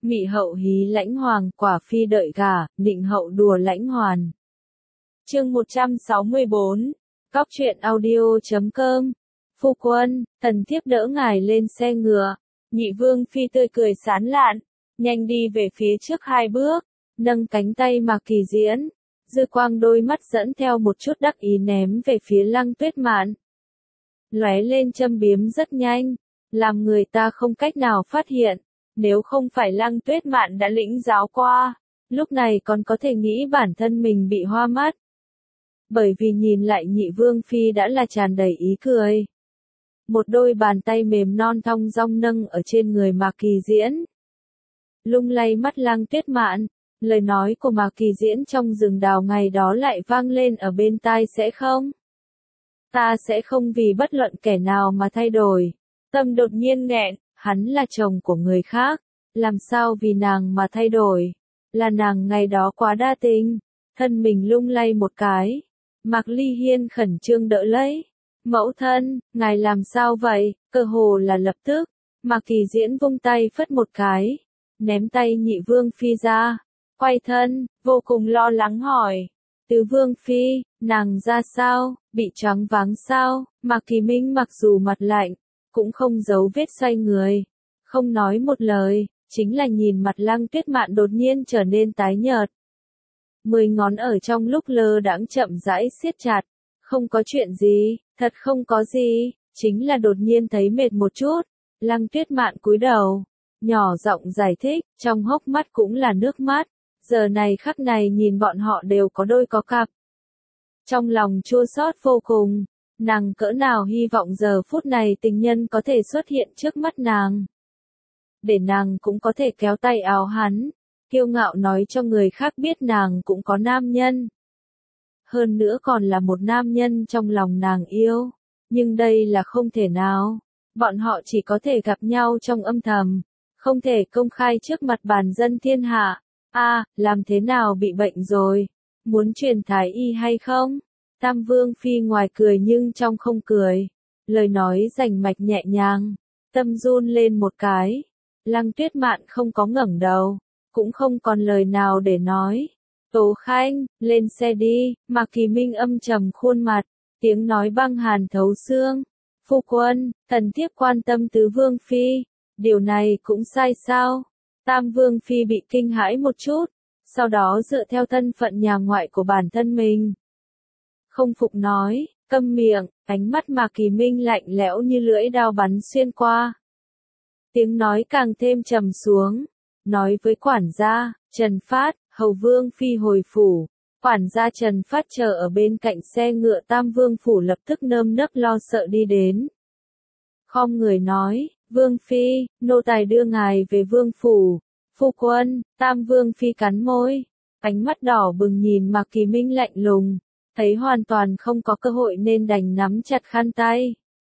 Mị hậu hí lãnh hoàng, quả phi đợi gả, nịnh hậu đùa lãnh hoàn. Chương 164, Góc truyện audio.com. Phu quân, thần thiếp đỡ ngài lên xe ngựa. Nhị vương phi tươi cười sán lạn, nhanh đi về phía trước 2 bước, nâng cánh tay Mạc Kỳ Diễn, dư quang đôi mắt dẫn theo một chút đắc ý ném về phía Lăng Tuyết Mạn. Lóe lên châm biếm rất nhanh, làm người ta không cách nào phát hiện, nếu không phải Lăng Tuyết Mạn đã lĩnh giáo qua, lúc này còn có thể nghĩ bản thân mình bị hoa mắt. Bởi vì nhìn lại nhị vương phi đã là tràn đầy ý cười. Một đôi bàn tay mềm non thong dong nâng ở trên người Mạc Kỳ Diễn. Lung lay mắt Lăng Tuyết Mạn, lời nói của Mạc Kỳ Diễn trong rừng đào ngày đó lại vang lên ở bên tai sẽ không? Ta sẽ không vì bất luận kẻ nào mà thay đổi. Tâm đột nhiên nghẹn, hắn là chồng của người khác, làm sao vì nàng mà thay đổi? Là nàng ngày đó quá đa tình. Thân mình lung lay một cái. Mạc Ly Hiên khẩn trương đỡ lấy. Mẫu thân, ngài làm sao vậy? Cơ hồ là lập tức. Mạc Kỳ Diễn vung tay phất một cái, ném tay nhị vương phi ra, quay thân, vô cùng lo lắng hỏi. Tứ vương phi, nàng ra sao, bị choáng váng sao? Mạc Kỳ Minh mặc dù mặt lạnh, cũng không giấu vết xoay người, không nói một lời, chính là nhìn mặt Lăng Tuyết Mạn đột nhiên trở nên tái nhợt. 10 ngón ở trong lúc lơ đãng chậm rãi siết chặt. Không có chuyện gì, thật không có gì, chính là đột nhiên thấy mệt một chút. Lăng Tuyết Mạn cúi đầu, nhỏ giọng giải thích, trong hốc mắt cũng là nước mắt. Giờ này khắc này nhìn bọn họ đều có đôi có cặp. Trong lòng chua xót vô cùng, nàng cỡ nào hy vọng giờ phút này tình nhân có thể xuất hiện trước mắt nàng. Để nàng cũng có thể kéo tay áo hắn, kiêu ngạo nói cho người khác biết nàng cũng có nam nhân. Hơn nữa còn là một nam nhân trong lòng nàng yêu. Nhưng đây là không thể nào. Bọn họ chỉ có thể gặp nhau trong âm thầm, không thể công khai trước mặt bàn dân thiên hạ. Làm thế nào bị bệnh rồi? Muốn truyền thái y hay không? Tam Vương Phi ngoài cười nhưng trong không cười. Lời nói rành mạch nhẹ nhàng. Tâm run lên một cái. Lăng Tuyết Mạn không có ngẩng đầu, cũng không còn lời nào để nói. Tố Khanh, lên xe đi. Mạc Kỳ Minh âm trầm khuôn mặt, tiếng nói băng hàn thấu xương. Phu quân, thần thiếp quan tâm tứ vương phi, điều này cũng sai sao? Tam vương phi bị kinh hãi một chút, sau đó dựa theo thân phận nhà ngoại của bản thân mình. Không phục nói, câm miệng, ánh mắt Mạc Kỳ Minh lạnh lẽo như lưỡi dao bắn xuyên qua. Tiếng nói càng thêm trầm xuống, nói với quản gia, Trần Phát, hầu vương phi hồi phủ. Quản gia Trần Phát chờ ở bên cạnh xe ngựa Tam Vương phủ lập tức nơm nớp lo sợ đi đến. Khom người nói, Vương phi, nô tài đưa ngài về Vương phủ. Phu quân, Tam Vương phi cắn môi, ánh mắt đỏ bừng nhìn Mạc Kỳ Minh lạnh lùng, thấy hoàn toàn không có cơ hội nên đành nắm chặt khăn tay.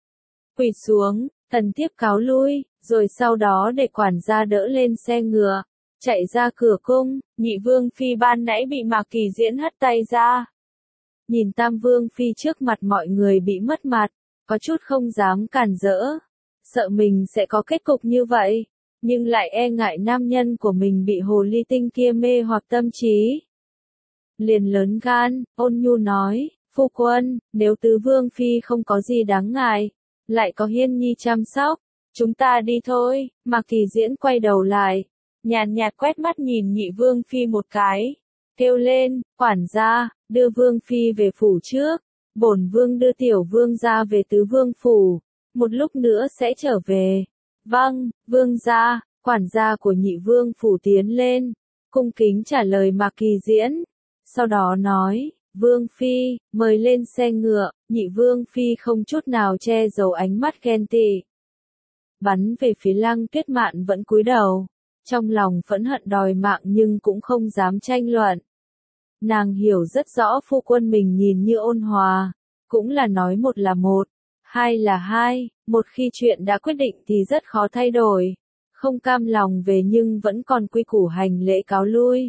Quỳ xuống, thần thiếp cáo lui, rồi sau đó để quản gia đỡ lên xe ngựa. Chạy ra cửa cung, nhị vương phi ban nãy bị Mạc Kỳ Diễn hất tay ra. Nhìn Tam Vương phi trước mặt mọi người bị mất mặt, có chút không dám cản rỡ, sợ mình sẽ có kết cục như vậy, nhưng lại e ngại nam nhân của mình bị hồ ly tinh kia mê hoặc tâm trí. Liền lớn gan, ôn nhu nói, phu quân, nếu tứ vương phi không có gì đáng ngại, lại có Hiên Nhi chăm sóc, chúng ta đi thôi. Mạc Kỳ Diễn quay đầu lại, nhàn nhạt quét mắt nhìn nhị vương phi một cái, kêu lên, quản gia, đưa vương phi về phủ trước, bổn vương đưa tiểu vương gia về tứ vương phủ, một lúc nữa sẽ trở về. Vâng, vương gia. Quản gia của nhị vương phủ tiến lên, cung kính trả lời Mạc Kỳ Diễn, sau đó nói, vương phi, mời lên xe ngựa. Nhị vương phi không chút nào che giấu ánh mắt ghen tị, bắn về phía Lăng Tuyết Mạn vẫn cúi đầu. Trong lòng phẫn hận đòi mạng nhưng cũng không dám tranh luận. Nàng hiểu rất rõ phu quân mình nhìn như ôn hòa, cũng là nói một là một, hai là hai, một khi chuyện đã quyết định thì rất khó thay đổi. Không cam lòng về nhưng vẫn còn quy củ hành lễ cáo lui.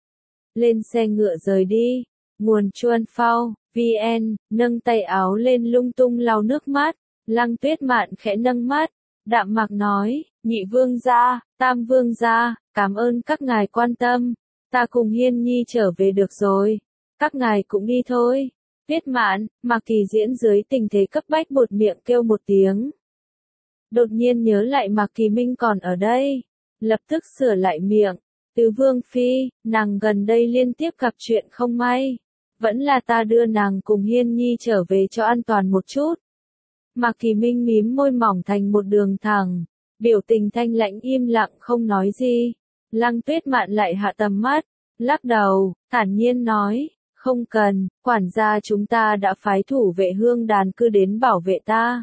Lên xe ngựa rời đi, nguồn chuan phao, VN, nâng tay áo lên lung tung lau nước mắt. Lăng Tuyết Mạn khẽ nâng mắt, đạm mạc nói, nhị vương gia, tam vương gia, Cảm ơn các ngài quan tâm, ta cùng Hiên Nhi trở về được rồi, các ngài cũng đi thôi. Tuyết Mạn, Mạc Kỳ Diễn dưới tình thế cấp bách buột miệng kêu một tiếng. Đột nhiên nhớ lại Mạc Kỳ Minh còn ở đây, lập tức sửa lại miệng. Tứ Vương Phi, nàng gần đây liên tiếp gặp chuyện không may. Vẫn là ta đưa nàng cùng Hiên Nhi trở về cho an toàn một chút. Mạc Kỳ Minh mím môi mỏng thành một đường thẳng, biểu tình thanh lãnh im lặng không nói gì. Lăng Tuyết Mạn lại hạ tầm mắt, lắc đầu, thản nhiên nói, không cần, quản gia chúng ta đã phái thủ vệ hương đàn cư đến bảo vệ ta.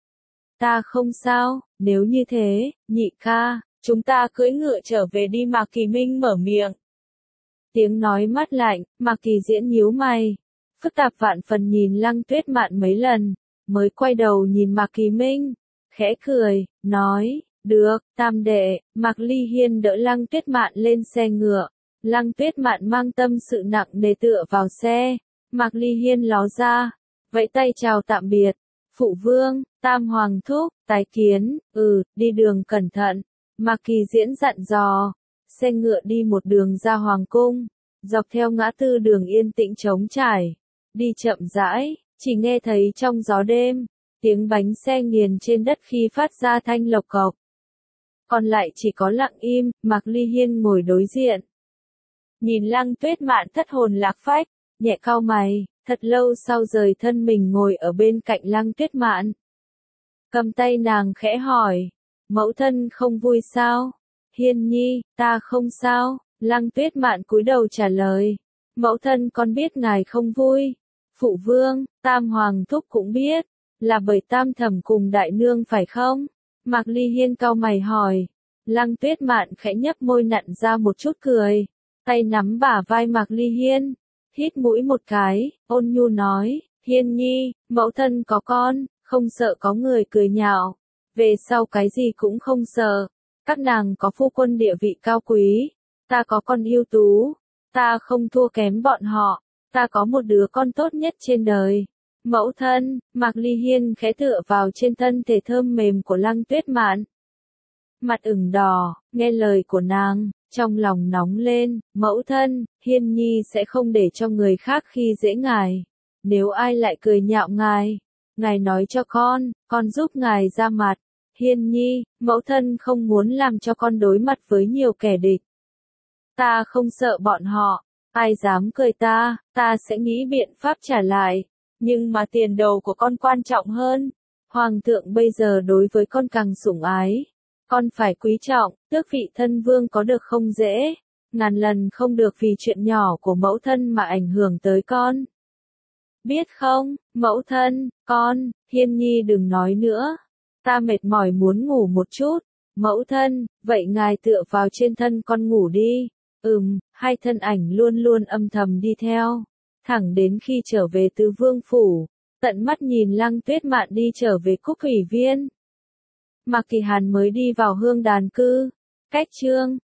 Ta không sao, nếu như thế, nhị ca, chúng ta cưỡi ngựa trở về đi. Mạc Kỳ Minh mở miệng. Tiếng nói mát lạnh, Mạc Kỳ Diễn nhíu mày, phức tạp vạn phần nhìn Lăng Tuyết Mạn mấy lần, mới quay đầu nhìn Mạc Kỳ Minh, khẽ cười, nói, được, tam đệ. Mạc Ly Hiên đỡ Lăng Tuyết Mạn lên xe ngựa, Lăng Tuyết Mạn mang tâm sự nặng nề tựa vào xe, Mạc Ly Hiên ló ra, vẫy tay chào tạm biệt, phụ vương, tam hoàng thúc, tái kiến, đi đường cẩn thận, Mạc Kỳ Diễn dặn dò. Xe ngựa đi một đường ra hoàng cung, dọc theo ngã tư đường yên tĩnh trống trải, đi chậm rãi, chỉ nghe thấy trong gió đêm, tiếng bánh xe nghiền trên đất khi phát ra thanh lộc cộc. Còn lại chỉ có lặng im, Mạc Ly Hiên ngồi đối diện. Nhìn Lăng Tuyết Mạn thất hồn lạc phách, nhẹ cau mày, thật lâu sau rời thân mình ngồi ở bên cạnh Lăng Tuyết Mạn. Cầm tay nàng khẽ hỏi, mẫu thân không vui sao? Hiên Nhi, ta không sao. Lăng Tuyết Mạn cúi đầu trả lời, mẫu thân con biết ngài không vui. Phụ vương, tam hoàng thúc cũng biết, là bởi tam thẩm cùng đại nương phải không? Mạc Ly Hiên cau mày hỏi. Lăng Tuyết Mạn khẽ nhấp môi nặn ra một chút cười, tay nắm bả vai Mạc Ly Hiên, hít mũi một cái, ôn nhu nói, Hiên Nhi, mẫu thân có con, không sợ có người cười nhạo, về sau cái gì cũng không sợ. Các nàng có phu quân địa vị cao quý, ta có con ưu tú, ta không thua kém bọn họ, ta có một đứa con tốt nhất trên đời. Mẫu thân, Mạc Ly Hiên khẽ tựa vào trên thân thể thơm mềm của Lăng Tuyết Mạn. Mặt ửng đỏ, nghe lời của nàng, trong lòng nóng lên, mẫu thân, Hiên Nhi sẽ không để cho người khác khi dễ ngài. Nếu ai lại cười nhạo ngài nói cho con giúp ngài ra mặt. Hiên Nhi, mẫu thân không muốn làm cho con đối mặt với nhiều kẻ địch. Ta không sợ bọn họ, ai dám cười ta sẽ nghĩ biện pháp trả lại. Nhưng mà tiền đồ của con quan trọng hơn. Hoàng thượng bây giờ đối với con càng sủng ái. Con phải quý trọng, tước vị thân vương có được không dễ. Ngàn lần không được vì chuyện nhỏ của mẫu thân mà ảnh hưởng tới con. Biết không, mẫu thân, Hiên Nhi đừng nói nữa. Ta mệt mỏi muốn ngủ một chút. Mẫu thân, vậy ngài tựa vào trên thân con ngủ đi. Hai thân ảnh luôn luôn âm thầm đi theo. Thẳng đến khi trở về Tứ Vương Phủ, tận mắt nhìn Lăng Tuyết Mạn đi trở về Cúc Thủy Viên. Mạc Kỳ Hàn mới đi vào hương đàn cư. Cách chương